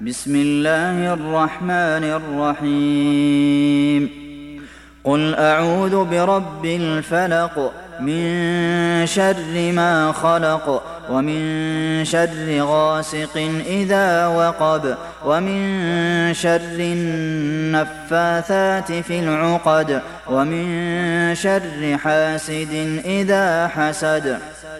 بسم الله الرحمن الرحيم قل أعوذ برب الفلق من شر ما خلق ومن شر غاسق إذا وقب ومن شر النفاثات في العقد ومن شر حاسد إذا حسد